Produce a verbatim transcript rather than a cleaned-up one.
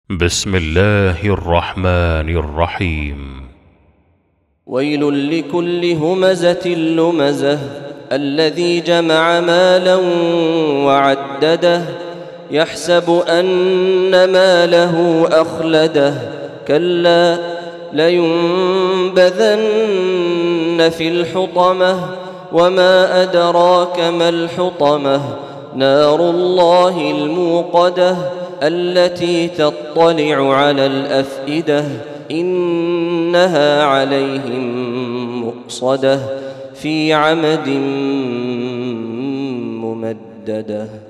بسم الله الرحمن الرحيم. ويل لكل همزة لمزة الذي جمع مالا وعدده يحسب أن ماله أخلده كلا لينبذن في الحطمة وما أدراك ما الحطمة نار الله الموقدة التي تطلع على الأفئدة إنها عليهم مؤصدة في عمد ممددة.